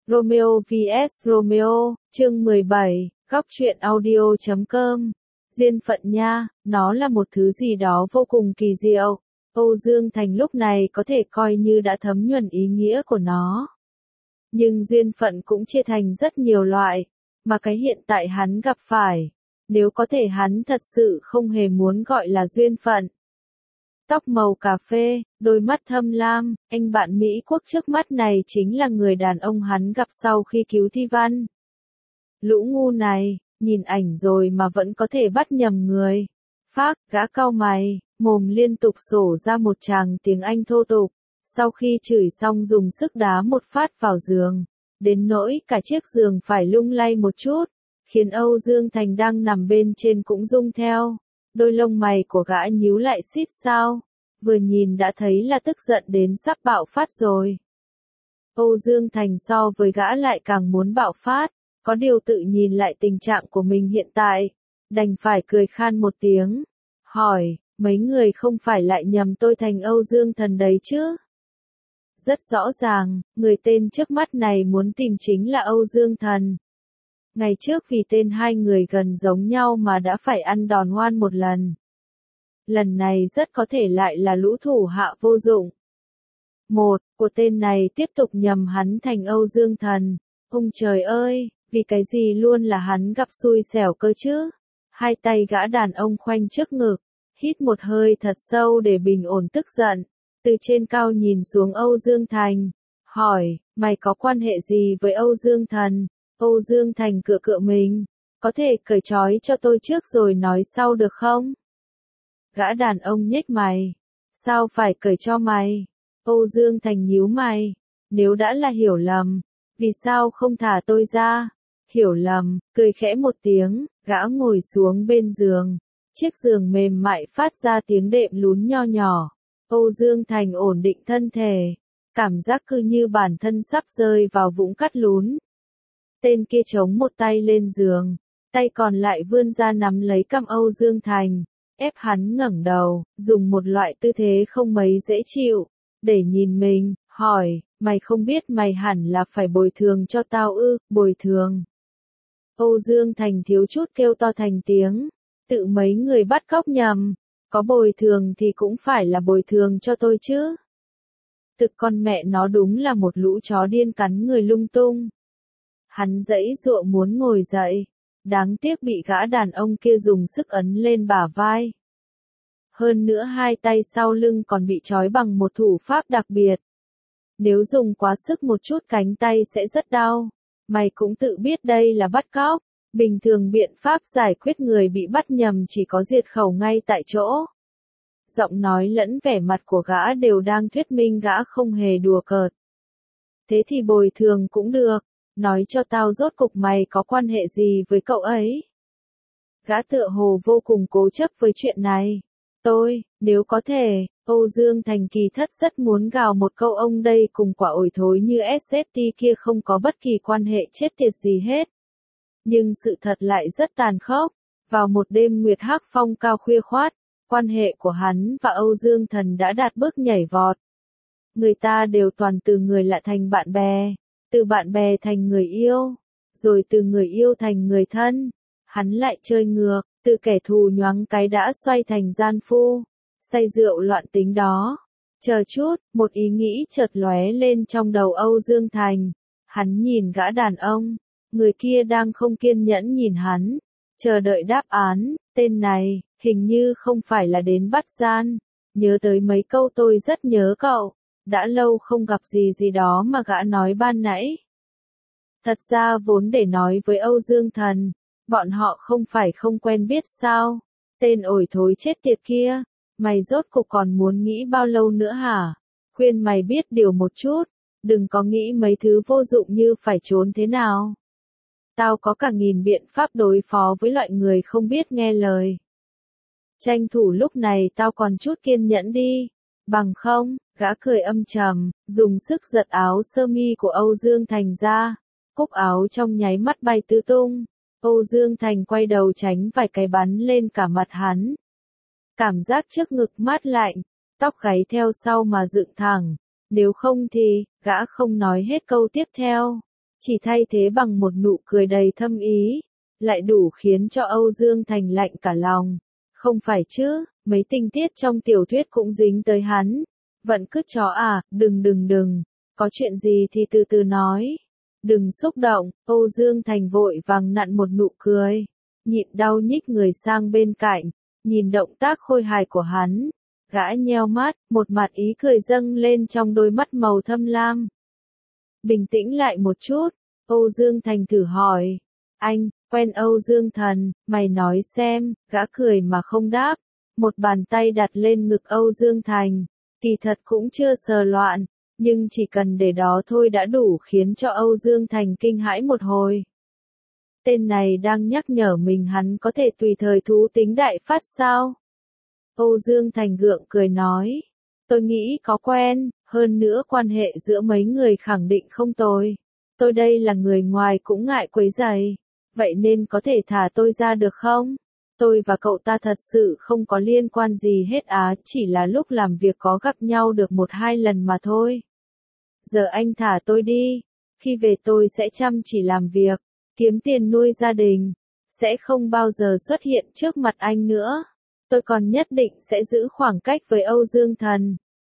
Romeo vs Romeo, chương 17, góc truyện audio.com. Duyên phận nha, nó là một thứ gì đó vô cùng kỳ diệu. Âu Dương Thành lúc này có thể coi như đã thấm nhuần ý nghĩa của nó. Nhưng duyên phận cũng chia thành rất nhiều loại, mà cái hiện tại hắn gặp phải, nếu có thể hắn thật sự không hề muốn gọi là duyên phận. Tóc màu cà phê, đôi mắt thâm lam, anh bạn Mỹ quốc trước mắt này chính là người đàn ông hắn gặp sau khi cứu Thi Văn. Lũ ngu này, nhìn ảnh rồi mà vẫn có thể bắt nhầm người. Phác, gã cau mày, mồm liên tục sổ ra một tràng tiếng Anh thô tục, sau khi chửi xong dùng sức đá một phát vào giường, đến nỗi cả chiếc giường phải lung lay một chút, khiến Âu Dương Thành đang nằm bên trên cũng rung theo. Đôi lông mày của gã nhíu lại xít sao, vừa nhìn đã thấy là tức giận đến sắp bạo phát rồi. Âu Dương Thành so với gã lại càng muốn bạo phát, có điều tự nhìn lại tình trạng của mình hiện tại, đành phải cười khan một tiếng, hỏi, mấy người không phải lại nhầm tôi thành Âu Dương Thần đấy chứ? Rất rõ ràng, người tên trước mắt này muốn tìm chính là Âu Dương Thần. Ngày trước vì tên hai người gần giống nhau mà đã phải ăn đòn oan một lần. Lần này rất có thể lại là lũ thủ hạ vô dụng. Một của tên này tiếp tục nhầm hắn thành Âu Dương Thần. Ông trời ơi, vì cái gì luôn là hắn gặp xui xẻo cơ chứ? Hai tay gã đàn ông khoanh trước ngực, hít một hơi thật sâu để bình ổn tức giận. Từ trên cao nhìn xuống Âu Dương Thành, hỏi, mày có quan hệ gì với Âu Dương Thần? Âu Dương Thành cựa cựa mình, có thể cởi trói cho tôi trước rồi nói sau được không? Gã đàn ông nhếch mày, sao phải cởi cho mày? Âu Dương Thành nhíu mày, nếu đã là hiểu lầm, vì sao không thả tôi ra? Hiểu lầm, cười khẽ một tiếng, gã ngồi xuống bên giường, chiếc giường mềm mại phát ra tiếng đệm lún nho nhỏ. Âu Dương Thành ổn định thân thể, cảm giác cứ như bản thân sắp rơi vào vũng cắt lún. Tên kia chống một tay lên giường, tay còn lại vươn ra nắm lấy cằm Âu Dương Thành, ép hắn ngẩng đầu, dùng một loại tư thế không mấy dễ chịu, để nhìn mình, hỏi, mày không biết mày hẳn là phải bồi thường cho tao ư? Bồi thường? Âu Dương Thành thiếu chút kêu to thành tiếng, tự mấy người bắt cóc nhầm, có bồi thường thì cũng phải là bồi thường cho tôi chứ. Thực con mẹ nó đúng là một lũ chó điên cắn người lung tung. Hắn giãy giụa muốn ngồi dậy, đáng tiếc bị gã đàn ông kia dùng sức ấn lên bả vai. Hơn nữa hai tay sau lưng còn bị trói bằng một thủ pháp đặc biệt. Nếu dùng quá sức một chút cánh tay sẽ rất đau. Mày cũng tự biết đây là bắt cóc. Bình thường biện pháp giải quyết người bị bắt nhầm chỉ có diệt khẩu ngay tại chỗ. Giọng nói lẫn vẻ mặt của gã đều đang thuyết minh gã không hề đùa cợt. Thế thì bồi thường cũng được. Nói cho tao rốt cục mày có quan hệ gì với cậu ấy? Gã tựa hồ vô cùng cố chấp với chuyện này. Tôi, nếu có thể, Âu Dương Thành kỳ thật rất muốn gào một câu ông đây cùng quả ổi thối như SST kia không có bất kỳ quan hệ chết tiệt gì hết. Nhưng sự thật lại rất tàn khốc. Vào một đêm nguyệt hắc phong cao khuya khoát, quan hệ của hắn và Âu Dương Thần đã đạt bước nhảy vọt. Người ta đều toàn từ người lạ thành bạn bè, từ bạn bè thành người yêu, rồi từ người yêu thành người thân. Hắn lại chơi ngược, từ kẻ thù nhoáng cái đã xoay thành gian phu, say rượu loạn tính đó. Chờ chút, một ý nghĩ chợt lóe lên trong đầu Âu Dương Thành. Hắn nhìn gã đàn ông, người kia đang không kiên nhẫn nhìn hắn, chờ đợi đáp án. Tên này, hình như không phải là đến bắt gian. Nhớ tới mấy câu tôi rất nhớ cậu, đã lâu không gặp gì gì đó mà gã nói ban nãy. Thật ra vốn để nói với Âu Dương Thần, bọn họ không phải không quen biết sao? Tên ổi thối chết tiệt kia, mày rốt cục còn muốn nghĩ bao lâu nữa hả? Khuyên mày biết điều một chút, đừng có nghĩ mấy thứ vô dụng như phải trốn thế nào. Tao có cả nghìn biện pháp đối phó với loại người không biết nghe lời. Tranh thủ lúc này tao còn chút kiên nhẫn đi, bằng không, gã cười âm trầm, dùng sức giật áo sơ mi của Âu Dương Thành ra, cúc áo trong nháy mắt bay tứ tung. Âu Dương Thành quay đầu tránh vài cái bắn lên cả mặt hắn. Cảm giác trước ngực mát lạnh, tóc gáy theo sau mà dựng thẳng, nếu không thì, gã không nói hết câu tiếp theo. chỉ thay thế bằng một nụ cười đầy thâm ý, lại đủ khiến cho Âu Dương Thành lạnh cả lòng. Không phải chứ, mấy tình tiết trong tiểu thuyết cũng dính tới hắn. Vẫn cứt chó à, đừng, có chuyện gì thì từ từ nói. Đừng xúc động, Âu Dương Thành vội vàng nặn một nụ cười, nhịn đau nhích người sang bên cạnh, nhìn động tác khôi hài của hắn. Gã nheo mắt, một mặt ý cười dâng lên trong đôi mắt màu thâm lam. Bình tĩnh lại một chút, Âu Dương Thành thử hỏi. Anh, quen Âu Dương Thần, mày nói xem, gã cười mà không đáp. Một bàn tay đặt lên ngực Âu Dương Thành, kỳ thật cũng chưa sờ loạn, nhưng chỉ cần để đó thôi đã đủ khiến cho Âu Dương Thành kinh hãi một hồi. Tên này đang nhắc nhở mình hắn có thể tùy thời thú tính đại phát sao? Âu Dương Thành gượng cười nói, tôi nghĩ có quen, hơn nữa quan hệ giữa mấy người khẳng định không tồi. Tôi đây là người ngoài cũng ngại quấy rầy, vậy nên có thể thả tôi ra được không? Tôi và cậu ta thật sự không có liên quan gì hết á, chỉ là lúc làm việc có gặp nhau được 1-2 lần mà thôi. Giờ anh thả tôi đi, khi về tôi sẽ chăm chỉ làm việc, kiếm tiền nuôi gia đình, sẽ không bao giờ xuất hiện trước mặt anh nữa. Tôi còn nhất định sẽ giữ khoảng cách với Âu Dương Thần.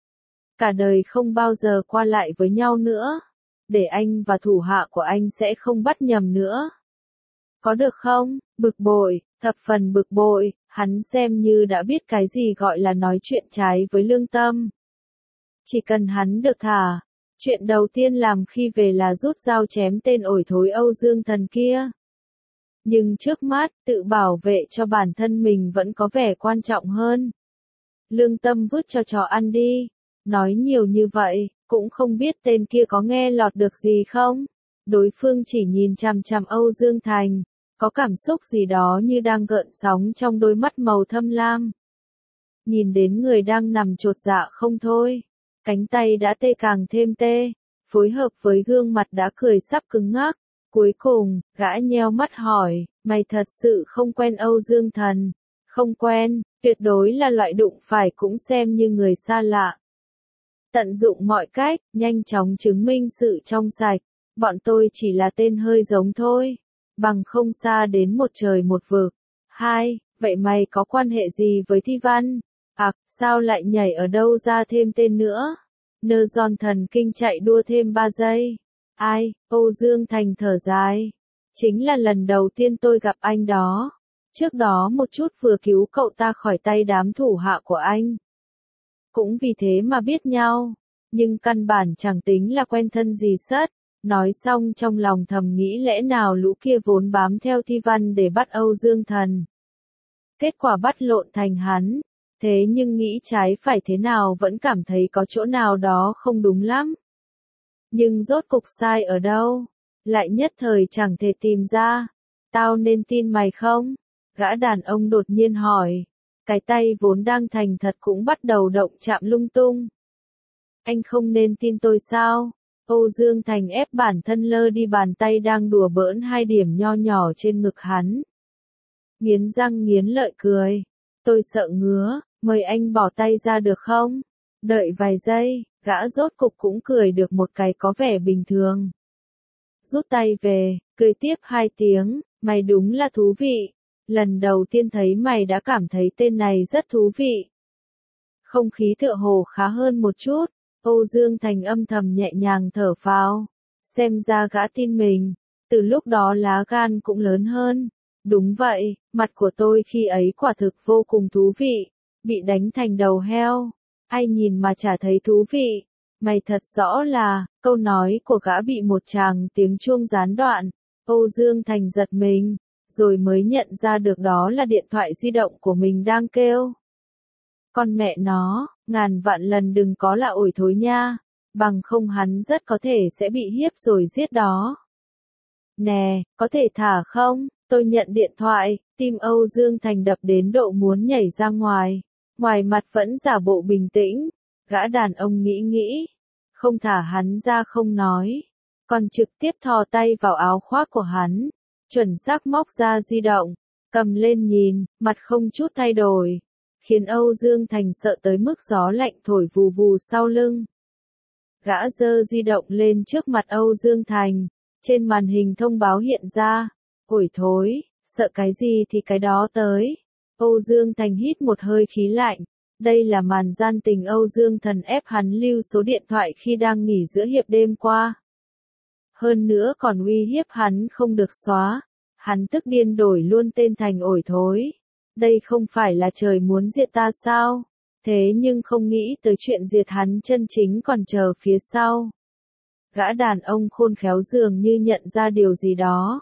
Cả đời không bao giờ qua lại với nhau nữa, để anh và thủ hạ của anh sẽ không bắt nhầm nữa. Có được không? Bực bội, thập phần bực bội, hắn xem như đã biết cái gì gọi là nói chuyện trái với lương tâm. Chỉ cần hắn được thả, chuyện đầu tiên làm khi về là rút dao chém tên ổi thối Âu Dương Thần kia. Nhưng trước mắt, tự bảo vệ cho bản thân mình vẫn có vẻ quan trọng hơn. Lương tâm vứt cho chó ăn đi. Nói nhiều như vậy, cũng không biết tên kia có nghe lọt được gì không? Đối phương chỉ nhìn chằm chằm Âu Dương Thành, có cảm xúc gì đó như đang gợn sóng trong đôi mắt màu thâm lam. Nhìn đến người đang nằm chột dạ không thôi, cánh tay đã tê càng thêm tê, phối hợp với gương mặt đã cười sắp cứng ngắc. Cuối cùng, gã nheo mắt hỏi, mày thật sự không quen Âu Dương Thần? Không quen, tuyệt đối là loại đụng phải cũng xem như người xa lạ. Tận dụng mọi cách, nhanh chóng chứng minh sự trong sạch. Bọn tôi chỉ là tên hơi giống thôi. Bằng không xa đến một trời một vực. 2. Vậy mày có quan hệ gì với Thi Văn? Sao lại nhảy ở đâu ra thêm tên nữa? Nơ giòn thần kinh chạy đua thêm 3 giây. Ai? Âu Dương Thành thở dài. Chính là lần đầu tiên tôi gặp anh đó. Trước đó một chút vừa cứu cậu ta khỏi tay đám thủ hạ của anh. Cũng vì thế mà biết nhau. Nhưng căn bản chẳng tính là quen thân gì sất. Nói xong trong lòng thầm nghĩ lẽ nào lũ kia vốn bám theo Thi Văn để bắt Âu Dương Thần. Kết quả bắt lộn thành hắn. Thế nhưng nghĩ trái phải thế nào vẫn cảm thấy có chỗ nào đó không đúng lắm. Nhưng rốt cục sai ở đâu? Lại nhất thời chẳng thể tìm ra. Tao nên tin mày không? Gã đàn ông đột nhiên hỏi. Cái tay vốn đang thành thật cũng bắt đầu động chạm lung tung. Anh không nên tin tôi sao? Âu Dương Thành ép bản thân lơ đi bàn tay đang đùa bỡn 2 điểm nho nhỏ trên ngực hắn. Nghiến răng nghiến lợi cười. Tôi sợ ngứa, mời anh bỏ tay ra được không? Đợi vài giây, gã rốt cục cũng cười được một cái có vẻ bình thường. Rút tay về, cười tiếp 2 tiếng, mày đúng là thú vị. Lần đầu tiên thấy mày đã cảm thấy tên này rất thú vị. Không khí tựa hồ khá hơn một chút, Âu Dương Thành âm thầm nhẹ nhàng thở phào. Xem ra gã tin mình, từ lúc đó lá gan cũng lớn hơn. Đúng vậy, mặt của tôi khi ấy quả thực vô cùng thú vị, bị đánh thành đầu heo. Ai nhìn mà chả thấy thú vị. Mày thật rõ là, câu nói của gã bị một tràng tiếng chuông gián đoạn. Âu Dương Thành giật mình, rồi mới nhận ra được đó là điện thoại di động của mình đang kêu. Con mẹ nó, ngàn vạn lần đừng có là ổi thối nha, bằng không hắn rất có thể sẽ bị hiếp rồi giết đó. Nè, có thể thả không? Tôi nhận điện thoại, tim Âu Dương Thành đập đến độ muốn nhảy ra ngoài. Ngoài mặt vẫn giả bộ bình tĩnh, gã đàn ông nghĩ, không thả hắn ra không nói, còn trực tiếp thò tay vào áo khoác của hắn, chuẩn xác móc ra di động, cầm lên nhìn, mặt không chút thay đổi, khiến Âu Dương Thành sợ tới mức gió lạnh thổi vù vù sau lưng. Gã giơ di động lên trước mặt Âu Dương Thành, Trên màn hình thông báo hiện ra. Ôi thối, sợ cái gì thì cái đó tới. Âu Dương Thành hít một hơi khí lạnh. Đây là màn gian tình Âu Dương Thần ép hắn lưu số điện thoại khi đang nghỉ giữa hiệp đêm qua. Hơn nữa còn uy hiếp hắn không được xóa. Hắn tức điên đổi luôn tên thành ổi thối. Đây không phải là trời muốn diệt ta sao? Thế nhưng không nghĩ tới chuyện diệt hắn chân chính còn chờ phía sau. Gã đàn ông khôn khéo dường như nhận ra điều gì đó.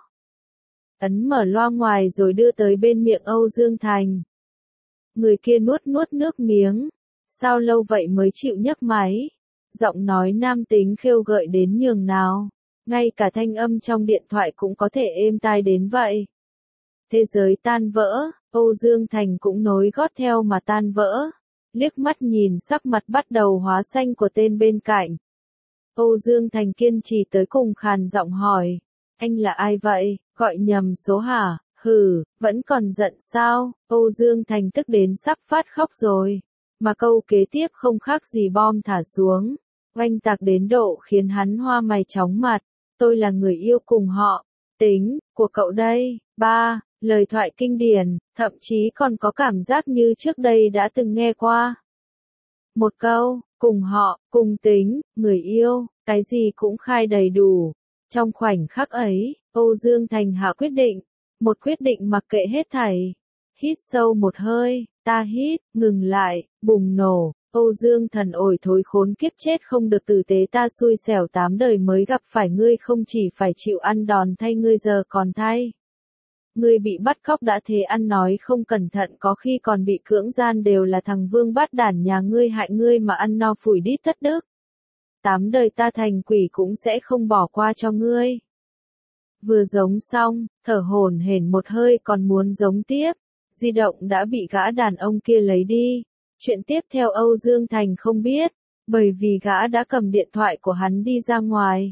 Ấn mở loa ngoài rồi đưa tới bên miệng Âu Dương Thành. Người kia nuốt nước miếng. Sao lâu vậy mới chịu nhấc máy? Giọng nói nam tính khêu gợi đến nhường nào. Ngay cả thanh âm trong điện thoại cũng có thể êm tai đến vậy. Thế giới tan vỡ, Âu Dương Thành cũng nối gót theo mà tan vỡ. Liếc mắt nhìn sắc mặt bắt đầu hóa xanh của tên bên cạnh. Âu Dương Thành kiên trì tới cùng khàn giọng hỏi. Anh là ai vậy, gọi nhầm số hả? Hừ, vẫn còn giận sao? Âu Dương Thành tức đến sắp phát khóc rồi. Mà câu kế tiếp không khác gì bom thả xuống. Oanh tạc đến độ khiến hắn hoa mày chóng mặt. Tôi là người yêu cùng họ. Tính, của cậu đây. 3. Lời thoại kinh điển, thậm chí còn có cảm giác như trước đây đã từng nghe qua. Một câu, cùng họ, cùng tính, người yêu, cái gì cũng khai đầy đủ. Trong khoảnh khắc ấy, Âu Dương Thành hạ quyết định. Một quyết định mặc kệ hết thảy. Hít sâu một hơi, ta hít, ngừng lại, bùng nổ. Âu Dương Thần ổi thối khốn kiếp chết không được tử tế ta xui xẻo 8 đời mới gặp phải ngươi không chỉ phải chịu ăn đòn thay ngươi giờ còn thay. Ngươi bị bắt cóc đã thế ăn nói không cẩn thận có khi còn bị cưỡng gian đều là thằng vương bát đản nhà ngươi hại ngươi mà ăn no phủi đít thất đức. 8 đời ta thành quỷ cũng sẽ không bỏ qua cho ngươi. Vừa giống xong, thở hổn hển một hơi còn muốn giống tiếp. Di động đã bị gã đàn ông kia lấy đi. Chuyện tiếp theo Âu Dương Thành không biết, bởi vì gã đã cầm điện thoại của hắn đi ra ngoài.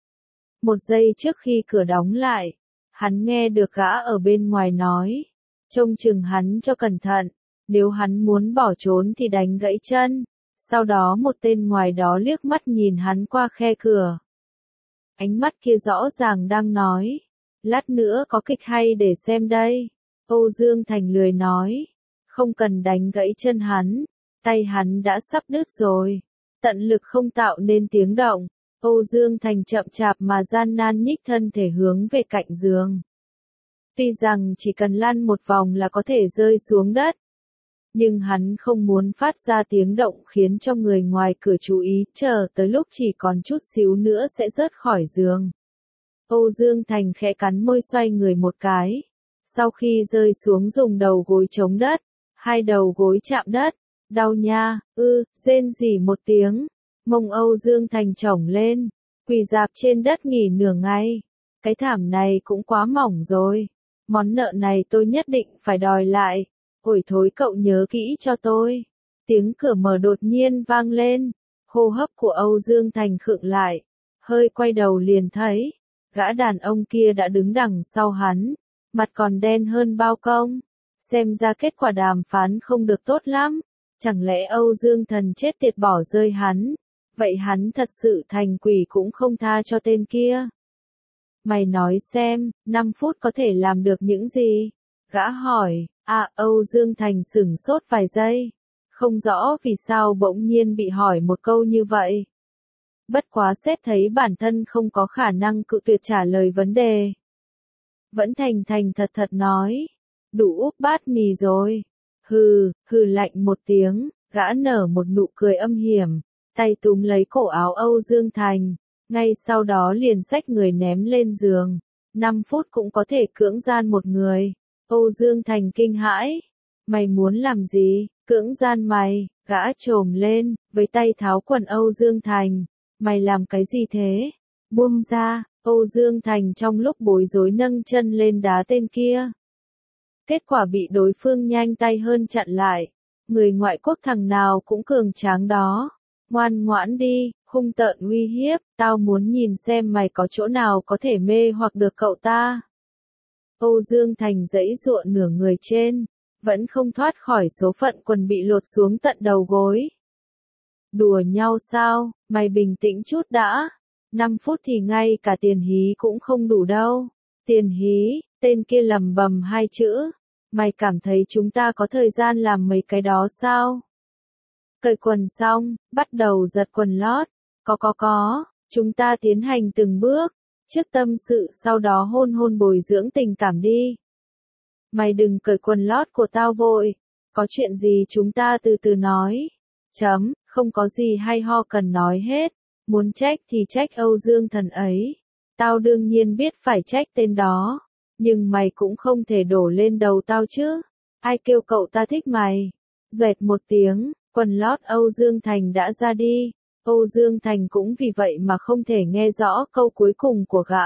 Một giây trước khi cửa đóng lại, hắn nghe được gã ở bên ngoài nói. Trông chừng hắn cho cẩn thận, nếu hắn muốn bỏ trốn thì đánh gãy chân. Sau đó một tên ngoài đó liếc mắt nhìn hắn qua khe cửa. Ánh mắt kia rõ ràng đang nói. Lát nữa có kịch hay để xem đây. Âu Dương Thành lười nói. Không cần đánh gãy chân hắn. Tay hắn đã sắp đứt rồi. Tận lực không tạo nên tiếng động. Âu Dương Thành chậm chạp mà gian nan nhích thân thể hướng về cạnh giường. Tuy rằng chỉ cần lăn một vòng là có thể rơi xuống đất. Nhưng hắn không muốn phát ra tiếng động khiến cho người ngoài cửa chú ý, chờ tới lúc chỉ còn chút xíu nữa sẽ rớt khỏi giường. Âu Dương Thành khẽ cắn môi xoay người một cái. Sau khi rơi xuống dùng đầu gối chống đất, hai đầu gối chạm đất, đau nha, rên rỉ một tiếng. Mông Âu Dương Thành chổng lên, quỳ dạp trên đất nghỉ nửa ngày. Cái thảm này cũng quá mỏng rồi. Món nợ này tôi nhất định phải đòi lại. Ôi thối cậu nhớ kỹ cho tôi. Tiếng cửa mở đột nhiên vang lên. Hô hấp của Âu Dương Thành khựng lại. Hơi quay đầu liền thấy. Gã đàn ông kia đã đứng đằng sau hắn. Mặt còn đen hơn bao công. Xem ra kết quả đàm phán không được tốt lắm. Chẳng lẽ Âu Dương Thần chết tiệt bỏ rơi hắn. Vậy hắn thật sự thành quỷ cũng không tha cho tên kia. Mày nói xem, 5 phút có thể làm được những gì? Gã hỏi. Âu Dương Thành sửng sốt vài giây. Không rõ vì sao bỗng nhiên bị hỏi một câu như vậy. Bất quá xét thấy bản thân không có khả năng cự tuyệt trả lời vấn đề. Vẫn thành thật nói. Đủ úp bát mì rồi. Hừ lạnh một tiếng, gã nở một nụ cười âm hiểm. Tay túm lấy cổ áo Âu Dương Thành. Ngay sau đó liền xách người ném lên giường. 5 phút cũng có thể cưỡng gian một người. Âu Dương Thành kinh hãi. Mày muốn làm gì? Cưỡng gian mày? Gã trồm lên, với tay tháo quần Âu Dương Thành. Mày làm cái gì thế? Buông ra. Âu Dương Thành trong lúc bối rối nâng chân lên đá tên kia. Kết quả bị đối phương nhanh tay hơn chặn lại. Người ngoại quốc thằng nào cũng cường tráng đó. Ngoan ngoãn đi, hung tợn uy hiếp, tao muốn nhìn xem mày có chỗ nào có thể mê hoặc được cậu ta. Âu Dương Thành giãy giụa nửa người trên, vẫn không thoát khỏi số phận quần bị lột xuống tận đầu gối. Đùa nhau sao, mày bình tĩnh chút đã. 5 phút thì ngay cả tiền hí cũng không đủ đâu. Tiền hí, tên kia lầm bầm hai chữ. Mày cảm thấy chúng ta có thời gian làm mấy cái đó sao? Cởi quần xong, bắt đầu giật quần lót. Có, chúng ta tiến hành từng bước. Trước tâm sự sau đó hôn hôn bồi dưỡng tình cảm đi. Mày đừng cởi quần lót của tao vội. Có chuyện gì chúng ta từ từ nói. Không có gì hay ho cần nói hết. Muốn trách thì trách Âu Dương Thần ấy. Tao đương nhiên biết phải trách tên đó. Nhưng mày cũng không thể đổ lên đầu tao chứ. Ai kêu cậu ta thích mày. Doẹt một tiếng, quần lót Âu Dương Thành đã ra đi. Âu Dương Thành cũng vì vậy mà không thể nghe rõ câu cuối cùng của gã.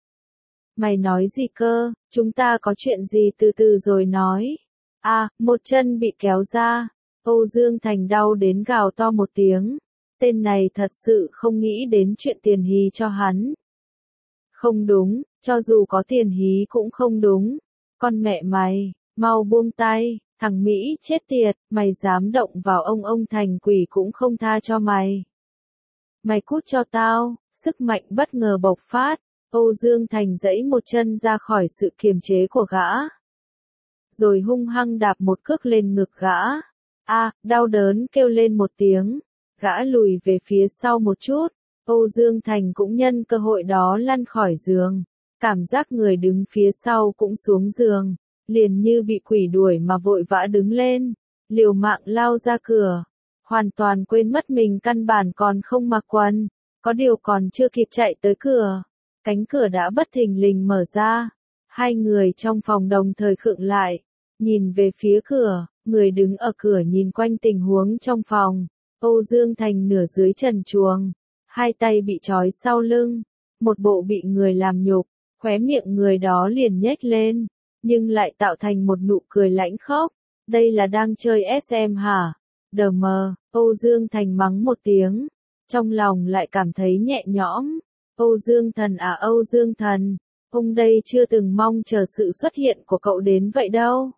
Mày nói gì cơ, chúng ta có chuyện gì từ từ rồi nói. Một chân bị kéo ra. Âu Dương Thành đau đến gào to một tiếng. Tên này thật sự không nghĩ đến chuyện tiền hí cho hắn. Không đúng, cho dù có tiền hí cũng không đúng. Con mẹ mày, mau buông tay, thằng Mỹ chết tiệt, mày dám động vào ông Thành quỷ cũng không tha cho mày. Mày cút cho tao, sức mạnh bất ngờ bộc phát, Âu Dương Thành giãy một chân ra khỏi sự kiềm chế của gã. Rồi hung hăng đạp một cước lên ngực gã. Đau đớn kêu lên một tiếng, gã lùi về phía sau một chút. Âu Dương Thành cũng nhân cơ hội đó lăn khỏi giường. Cảm giác người đứng phía sau cũng xuống giường. Liền như bị quỷ đuổi mà vội vã đứng lên. Liều mạng lao ra cửa. Hoàn toàn quên mất mình căn bản còn không mặc quần. Có điều còn chưa kịp chạy tới cửa. Cánh cửa đã bất thình lình mở ra. Hai người trong phòng đồng thời khựng lại. Nhìn về phía cửa. Người đứng ở cửa nhìn quanh tình huống trong phòng. Âu Dương Thành nửa dưới trần truồng. Hai tay bị trói sau lưng, một bộ bị người làm nhục, khóe miệng người đó liền nhếch lên, nhưng lại tạo thành một nụ cười lãnh khốc. Đây là đang chơi SM hả? Đờ mờ, Âu Dương Thành mắng một tiếng, trong lòng lại cảm thấy nhẹ nhõm. Âu Dương Thần Âu Dương Thần, ông đây chưa từng mong chờ sự xuất hiện của cậu đến vậy đâu.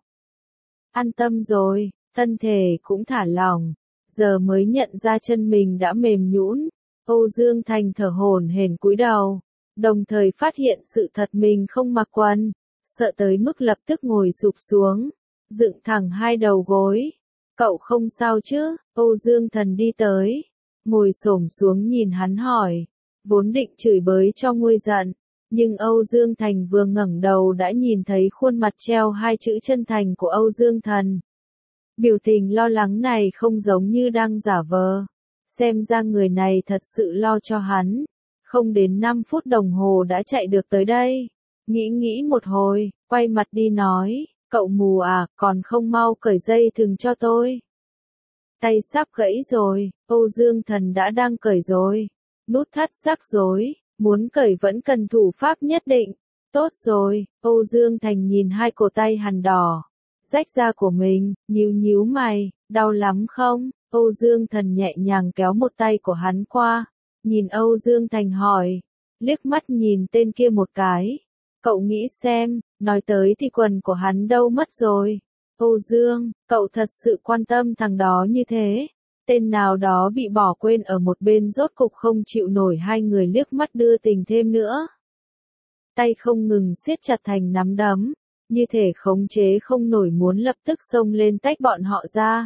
An tâm rồi, thân thể cũng thả lỏng, giờ mới nhận ra chân mình đã mềm nhũn. Âu Dương Thành thở hổn hển cúi đầu, đồng thời phát hiện sự thật mình không mặc quần, sợ tới mức lập tức ngồi sụp xuống, dựng thẳng hai đầu gối. Cậu không sao chứ? Âu Dương Thần đi tới, ngồi xổm xuống nhìn hắn hỏi, vốn định chửi bới cho nguôi giận, nhưng Âu Dương Thành vừa ngẩng đầu đã nhìn thấy khuôn mặt treo hai chữ chân thành của Âu Dương Thần. Biểu tình lo lắng này không giống như đang giả vờ. Xem ra người này thật sự lo cho hắn. Không đến 5 phút đồng hồ đã chạy được tới đây. Nghĩ một hồi, quay mặt đi nói, cậu mù còn không mau cởi dây thừng cho tôi. Tay sắp gãy rồi, Âu Dương Thần đã đang cởi rồi. Nút thắt rắc rối, muốn cởi vẫn cần thủ pháp nhất định. Tốt rồi, Âu Dương Thành nhìn hai cổ tay hằn đỏ, rách ra của mình, nhíu mày, đau lắm không? Âu Dương Thần nhẹ nhàng kéo một tay của hắn qua, nhìn Âu Dương Thành hỏi, liếc mắt nhìn tên kia một cái. Cậu nghĩ xem, nói tới thì quần của hắn đâu mất rồi. Âu Dương, cậu thật sự quan tâm thằng đó như thế. Tên nào đó bị bỏ quên ở một bên rốt cục không chịu nổi, hai người liếc mắt đưa tình thêm nữa. Tay không ngừng siết chặt thành nắm đấm, như thể khống chế không nổi muốn lập tức xông lên tách bọn họ ra.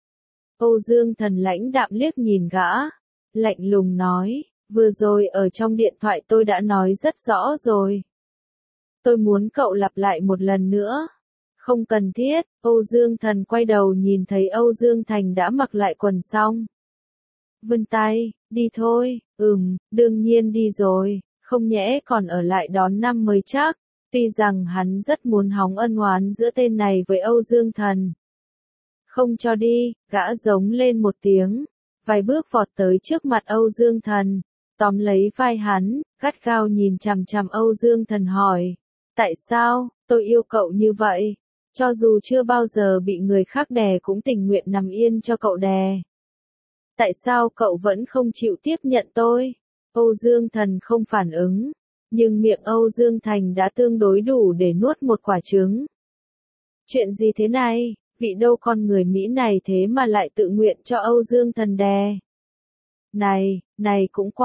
Âu Dương Thần lãnh đạm liếc nhìn gã, lạnh lùng nói, vừa rồi ở trong điện thoại tôi đã nói rất rõ rồi. Tôi muốn cậu lặp lại một lần nữa. Không cần thiết. Âu Dương Thần quay đầu nhìn thấy Âu Dương Thành đã mặc lại quần xong. Vươn tay, đi thôi. Đương nhiên đi rồi, không nhẽ còn ở lại đón năm mới chắc. Tuy rằng hắn rất muốn hóng ân oán giữa tên này với Âu Dương Thần. Không cho đi, gã giống lên một tiếng, vài bước vọt tới trước mặt Âu Dương Thần, tóm lấy vai hắn, gắt gao nhìn chằm chằm Âu Dương Thần hỏi, tại sao, tôi yêu cậu như vậy, cho dù chưa bao giờ bị người khác đè cũng tình nguyện nằm yên cho cậu đè. Tại sao cậu vẫn không chịu tiếp nhận tôi? Âu Dương Thần không phản ứng, nhưng miệng Âu Dương Thành đã tương đối đủ để nuốt một quả trứng. Chuyện gì thế này? Vị đâu con người Mỹ này thế mà lại tự nguyện cho Âu Dương Thần đè. Này cũng quá,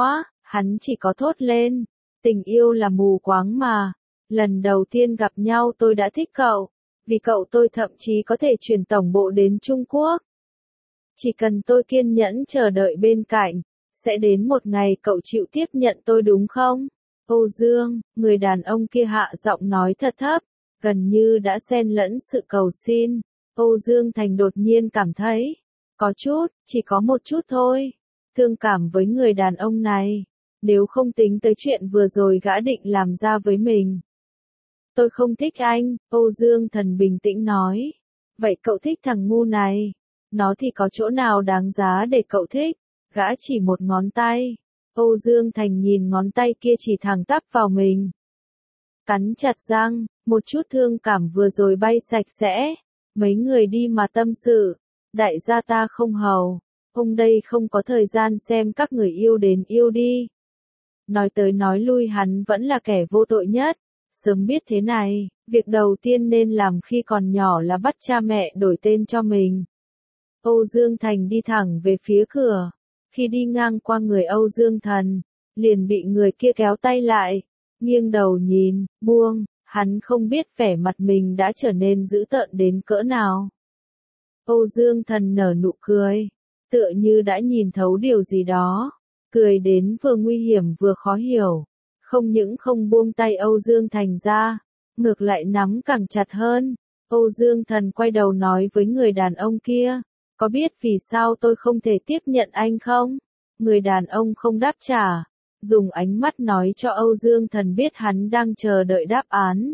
Hắn chỉ có thốt lên, tình yêu là mù quáng mà. Lần đầu tiên gặp nhau tôi đã thích cậu, vì cậu tôi thậm chí có thể chuyển tổng bộ đến Trung Quốc. Chỉ cần tôi kiên nhẫn chờ đợi bên cạnh, sẽ đến một ngày cậu chịu tiếp nhận tôi đúng không? Âu Dương, người đàn ông kia hạ giọng nói thật thấp, gần như đã xen lẫn sự cầu xin. Âu Dương Thành đột nhiên cảm thấy, có chút, chỉ có một chút thôi, thương cảm với người đàn ông này, nếu không tính tới chuyện vừa rồi gã định làm ra với mình. Tôi không thích anh, Âu Dương Thần bình tĩnh nói. Vậy cậu thích thằng ngu này? Nó thì có chỗ nào đáng giá để cậu thích? Gã chỉ một ngón tay. Âu Dương Thành nhìn ngón tay kia chỉ thẳng tắp vào mình. Cắn chặt răng, một chút thương cảm vừa rồi bay sạch sẽ. Mấy người đi mà tâm sự. Đại gia ta không hầu. Ông đây không có thời gian xem các người yêu đến yêu đi. Nói tới nói lui hắn vẫn là kẻ vô tội nhất. Sớm biết thế này, việc đầu tiên nên làm khi còn nhỏ là bắt cha mẹ đổi tên cho mình. Âu Dương Thành đi thẳng về phía cửa. Khi đi ngang qua người Âu Dương Thần, liền bị người kia kéo tay lại, nghiêng đầu nhìn, buông, hắn không biết vẻ mặt mình đã trở nên dữ tợn đến cỡ nào. Âu Dương Thần nở nụ cười, tựa như đã nhìn thấu điều gì đó, cười đến vừa nguy hiểm vừa khó hiểu. Không những không buông tay Âu Dương Thành ra, ngược lại nắm càng chặt hơn. Âu Dương Thần quay đầu nói với người đàn ông kia, có biết vì sao tôi không thể tiếp nhận anh không? Người đàn ông không đáp trả, dùng ánh mắt nói cho Âu Dương Thần biết hắn đang chờ đợi đáp án.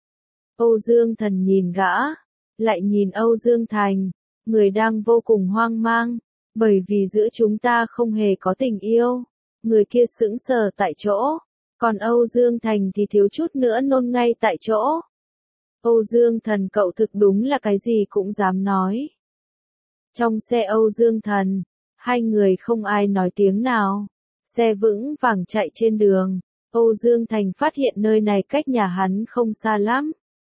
Âu Dương Thần nhìn gã, lại nhìn Âu Dương Thành, người đang vô cùng hoang mang, bởi vì giữa chúng ta không hề có tình yêu. Người kia sững sờ tại chỗ. Còn Âu Dương Thành thì thiếu chút nữa nôn ngay tại chỗ. Âu Dương Thần cậu thực đúng là cái gì cũng dám nói. Trong xe Âu Dương Thần, hai người không ai nói tiếng nào. Xe vững vàng chạy trên đường. Âu Dương Thành phát hiện nơi này cách nhà hắn không xa lắm.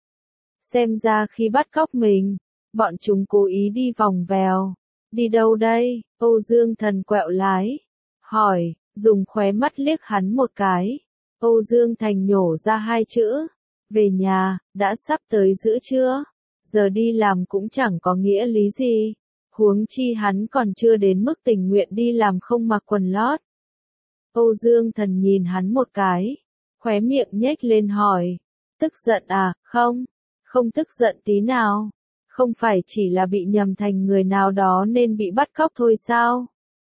Xem ra khi bắt cóc mình, bọn chúng cố ý đi vòng vèo. Đi đâu đây? Âu Dương Thần quẹo lái. Hỏi, dùng khóe mắt liếc hắn một cái. Âu Dương Thành nhổ ra hai chữ. Về nhà, đã sắp tới giữa trưa. Giờ đi làm cũng chẳng có nghĩa lý gì. Huống chi hắn còn chưa đến mức tình nguyện đi làm không mặc quần lót. Âu Dương Thần nhìn hắn một cái. Khóe miệng nhếch lên hỏi. Tức giận à? Không. Không tức giận tí nào. Không phải chỉ là bị nhầm thành người nào đó nên bị bắt cóc thôi sao?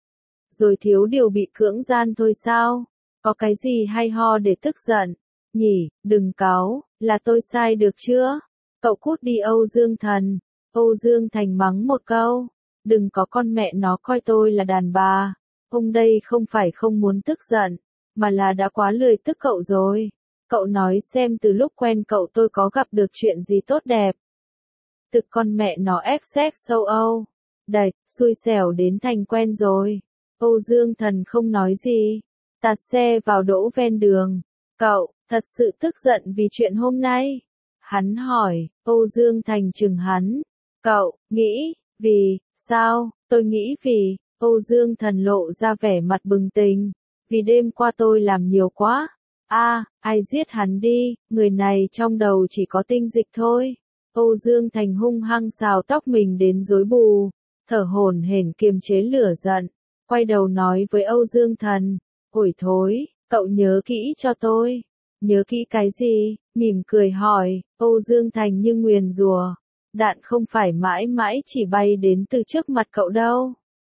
Rồi thiếu điều bị cưỡng gian thôi sao? Có cái gì hay ho để tức giận? Nhỉ, đừng cáu, là tôi sai được chưa? Cậu cút đi Âu Dương Thần. Âu Dương Thành mắng một câu. Đừng có con mẹ nó coi tôi là đàn bà. Ông đây không phải không muốn tức giận, mà là đã quá lười tức cậu rồi. Cậu nói xem từ lúc quen cậu tôi có gặp được chuyện gì tốt đẹp. Thực con mẹ nó XX sâu Âu. Đạch, xui xẻo đến thành quen rồi. Âu Dương Thần không nói gì. Tạt xe vào đỗ ven đường. Cậu, thật sự tức giận vì chuyện hôm nay? Hắn hỏi, Âu Dương Thành chừng hắn. Cậu, nghĩ, vì, sao, tôi nghĩ vì, Âu Dương Thần lộ ra vẻ mặt bừng tỉnh. Vì đêm qua tôi làm nhiều quá. Ai giết hắn đi, người này trong đầu chỉ có tinh dịch thôi. Âu Dương Thành hung hăng xào tóc mình đến rối bù, thở hổn hển kiềm chế lửa giận, quay đầu nói với Âu Dương Thần, ôi thối, cậu nhớ kỹ cho tôi. Nhớ kỹ cái gì? Mỉm cười hỏi, Âu Dương Thành như nguyền rủa, đạn không phải mãi mãi chỉ bay đến từ trước mặt cậu đâu.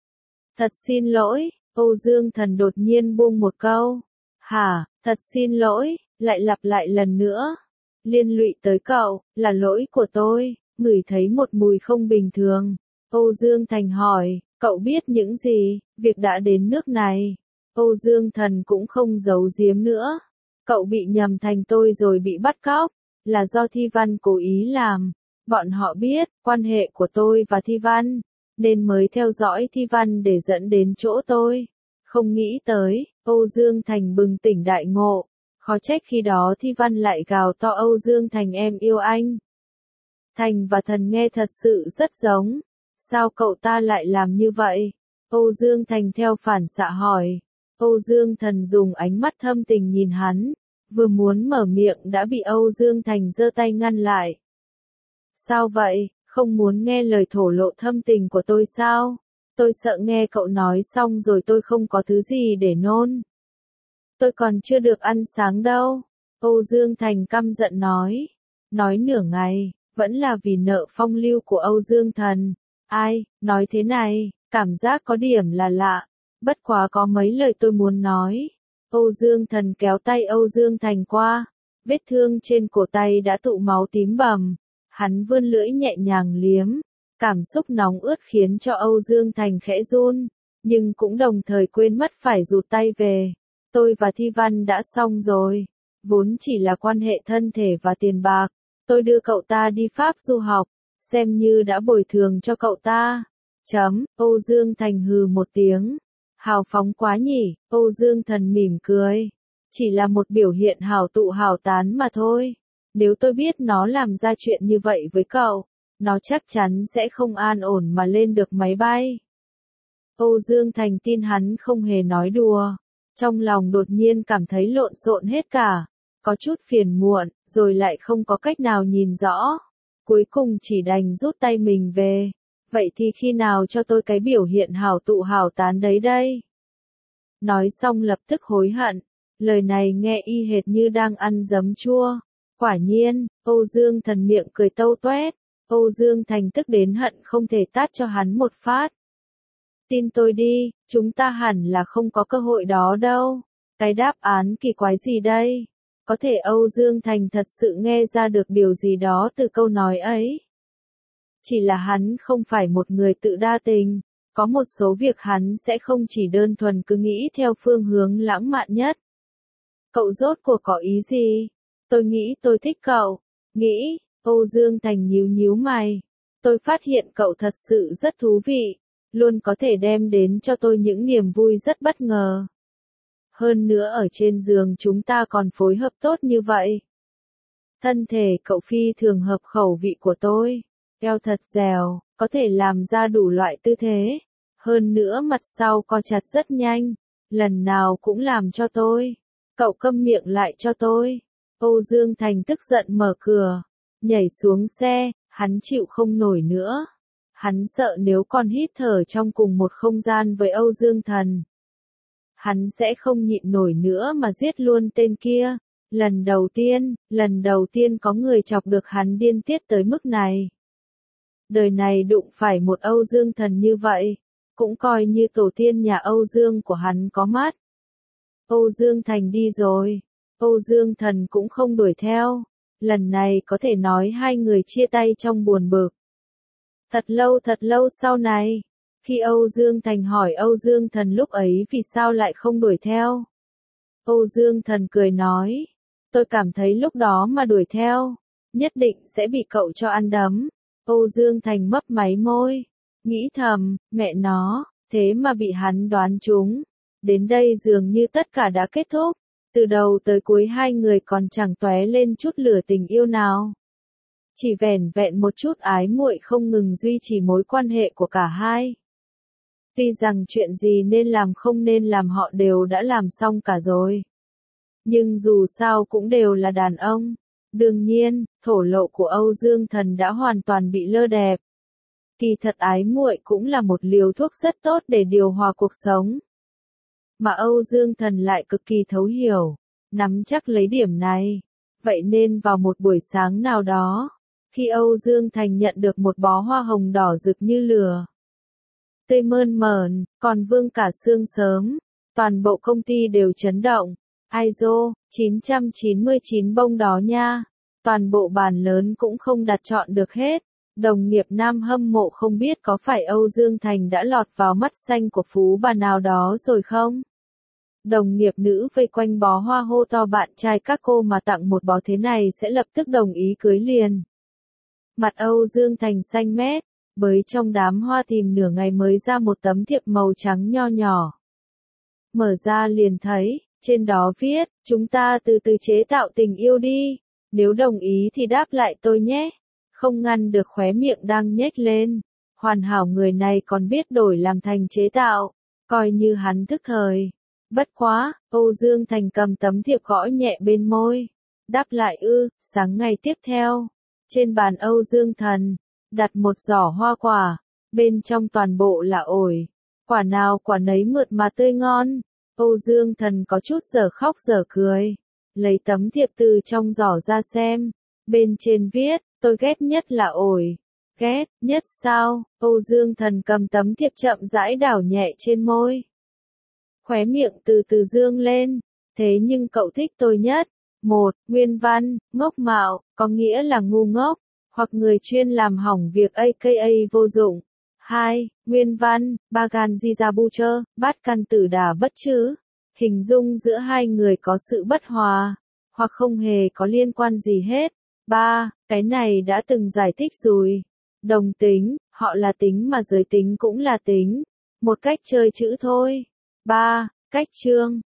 Thật xin lỗi, Âu Dương Thần đột nhiên buông một câu. Hả, thật xin lỗi, lại lặp lại lần nữa. Liên lụy tới cậu, là lỗi của tôi. Ngửi thấy một mùi không bình thường. Âu Dương Thành hỏi, cậu biết những gì, việc đã đến nước này. Âu Dương Thần cũng không giấu giếm nữa. Cậu bị nhầm thành tôi rồi bị bắt cóc, là do Thi Văn cố ý làm. Bọn họ biết, quan hệ của tôi và Thi Văn, nên mới theo dõi Thi Văn để dẫn đến chỗ tôi. Không nghĩ tới, Âu Dương Thành bừng tỉnh đại ngộ. Khó trách khi đó Thi Văn lại gào to Âu Dương Thành em yêu anh. Thành và Thần nghe thật sự rất giống. Sao cậu ta lại làm như vậy? Âu Dương Thành theo phản xạ hỏi. Âu Dương Thần dùng ánh mắt thâm tình nhìn hắn, vừa muốn mở miệng đã bị Âu Dương Thành giơ tay ngăn lại. Sao vậy, không muốn nghe lời thổ lộ thâm tình của tôi sao? Tôi sợ nghe cậu nói xong rồi tôi không có thứ gì để nôn. Tôi còn chưa được ăn sáng đâu. Âu Dương Thành căm giận nói. Nói nửa ngày, vẫn là vì nợ phong lưu của Âu Dương Thần. Ai, nói thế này, cảm giác có điểm là lạ. Bất quá có mấy lời tôi muốn nói. Âu Dương Thần kéo tay Âu Dương Thành qua. Vết thương trên cổ tay đã tụ máu tím bầm. Hắn vươn lưỡi nhẹ nhàng liếm. Cảm xúc nóng ướt khiến cho Âu Dương Thành khẽ run. Nhưng cũng đồng thời quên mất phải rụt tay về. Tôi và Thi Văn đã xong rồi. Vốn chỉ là quan hệ thân thể và tiền bạc. Tôi đưa cậu ta đi Pháp du học. Xem như đã bồi thường cho cậu ta. Âu Dương Thành hừ một tiếng. Hào phóng quá nhỉ, Âu Dương Thần mỉm cười. Chỉ là một biểu hiện hào tụ hào tán mà thôi. Nếu tôi biết nó làm ra chuyện như vậy với cậu, nó chắc chắn sẽ không an ổn mà lên được máy bay. Âu Dương Thành tin hắn không hề nói đùa. Trong lòng đột nhiên cảm thấy lộn xộn hết cả. Có chút phiền muộn, rồi lại không có cách nào nhìn rõ. Cuối cùng chỉ đành rút tay mình về. Vậy thì khi nào cho tôi cái biểu hiện hào tụ hào tán đấy đây? Nói xong lập tức hối hận. Lời này nghe y hệt như đang ăn giấm chua. Quả nhiên, Âu Dương Thần miệng cười tâu toét. Âu Dương Thành tức đến hận không thể tát cho hắn một phát. Tin tôi đi, chúng ta hẳn là không có cơ hội đó đâu. Cái đáp án kỳ quái gì đây? Có thể Âu Dương Thành thật sự nghe ra được điều gì đó từ câu nói ấy. Chỉ là hắn không phải một người tự đa tình. Có một số việc hắn sẽ không chỉ đơn thuần cứ nghĩ theo phương hướng lãng mạn nhất. Cậu rốt cuộc có ý gì? Tôi nghĩ tôi thích cậu. Nghĩ, Âu Dương Thành nhíu nhíu mày. Tôi phát hiện cậu thật sự rất thú vị. Luôn có thể đem đến cho tôi những niềm vui rất bất ngờ. Hơn nữa ở trên giường chúng ta còn phối hợp tốt như vậy. Thân thể cậu phi thường hợp khẩu vị của tôi. Eo thật dẻo, có thể làm ra đủ loại tư thế. Hơn nữa mặt sau co chặt rất nhanh. Lần nào cũng làm cho tôi. Cậu câm miệng lại cho tôi. Âu Dương Thành tức giận mở cửa. Nhảy xuống xe, hắn chịu không nổi nữa. Hắn sợ nếu còn hít thở trong cùng một không gian với Âu Dương Thần. Hắn sẽ không nhịn nổi nữa mà giết luôn tên kia. Lần đầu tiên có người chọc được hắn điên tiết tới mức này. Đời này đụng phải một Âu Dương Thần như vậy, cũng coi như tổ tiên nhà Âu Dương của hắn có mắt. Âu Dương Thành đi rồi, Âu Dương Thần cũng không đuổi theo. Lần này có thể nói hai người chia tay trong buồn bực. Thật lâu sau này, khi Âu Dương Thành hỏi Âu Dương Thần lúc ấy vì sao lại không đuổi theo. Âu Dương Thần cười nói, tôi cảm thấy lúc đó mà đuổi theo, nhất định sẽ bị cậu cho ăn đấm. Âu Dương Thành mấp máy môi, nghĩ thầm, mẹ nó, thế mà bị hắn đoán trúng. Đến đây dường như tất cả đã kết thúc, từ đầu tới cuối hai người còn chẳng tóe lên chút lửa tình yêu nào. Chỉ vẻn vẹn một chút ái muội không ngừng duy trì mối quan hệ của cả hai. Tuy rằng chuyện gì nên làm không nên làm họ đều đã làm xong cả rồi. Nhưng dù sao cũng đều là đàn ông. Đương nhiên, thổ lộ của Âu Dương Thần đã hoàn toàn bị lơ đẹp. Kỳ thật ái muội cũng là một liều thuốc rất tốt để điều hòa cuộc sống. Mà Âu Dương Thần lại cực kỳ thấu hiểu, nắm chắc lấy điểm này. Vậy nên vào một buổi sáng nào đó, khi Âu Dương Thành nhận được một bó hoa hồng đỏ rực như lửa, tươi mơn mởn, còn vương cả sương sớm, toàn bộ công ty đều chấn động. ISO 999 bông đó nha. Toàn bộ bàn lớn cũng không đặt chọn được hết. Đồng nghiệp nam hâm mộ không biết có phải Âu Dương Thành đã lọt vào mắt xanh của phú bà nào đó rồi không? Đồng nghiệp nữ vây quanh bó hoa hô to bạn trai các cô mà tặng một bó thế này sẽ lập tức đồng ý cưới liền. Mặt Âu Dương Thành xanh mét, bới trong đám hoa tìm nửa ngày mới ra một tấm thiệp màu trắng nho nhỏ. Mở ra liền thấy, trên đó viết, chúng ta từ từ chế tạo tình yêu đi. Nếu đồng ý thì đáp lại tôi nhé. Không ngăn được khóe miệng đang nhếch lên. Hoàn hảo người này còn biết đổi làm thành chế tạo. Coi như hắn thức thời. Bất quá, Âu Dương Thành cầm tấm thiệp gõ nhẹ bên môi. Đáp lại sáng ngày tiếp theo. Trên bàn Âu Dương Thần, đặt một giỏ hoa quả. Bên trong toàn bộ là ổi. Quả nào quả nấy mượt mà tươi ngon. Âu Dương Thần có chút dở khóc dở cười. Lấy tấm thiệp từ trong giỏ ra xem. Bên trên viết, tôi ghét nhất là ổi. Ghét nhất sao? Âu Dương Thần cầm tấm thiệp chậm rãi đảo nhẹ trên môi. Khóe miệng từ từ dương lên. Thế nhưng cậu thích tôi nhất. 1. Nguyên văn, ngốc mạo, có nghĩa là ngu ngốc, hoặc người chuyên làm hỏng việc aka vô dụng. 2. Nguyên văn, Bagan Jijabucher, bát căn tử đà bất chứ. Hình dung giữa hai người có sự bất hòa, hoặc không hề có liên quan gì hết. 3. Cái này đã từng giải thích rồi. Đồng tính, họ là tính mà giới tính cũng là tính. Một cách chơi chữ thôi. 3. Cách chương.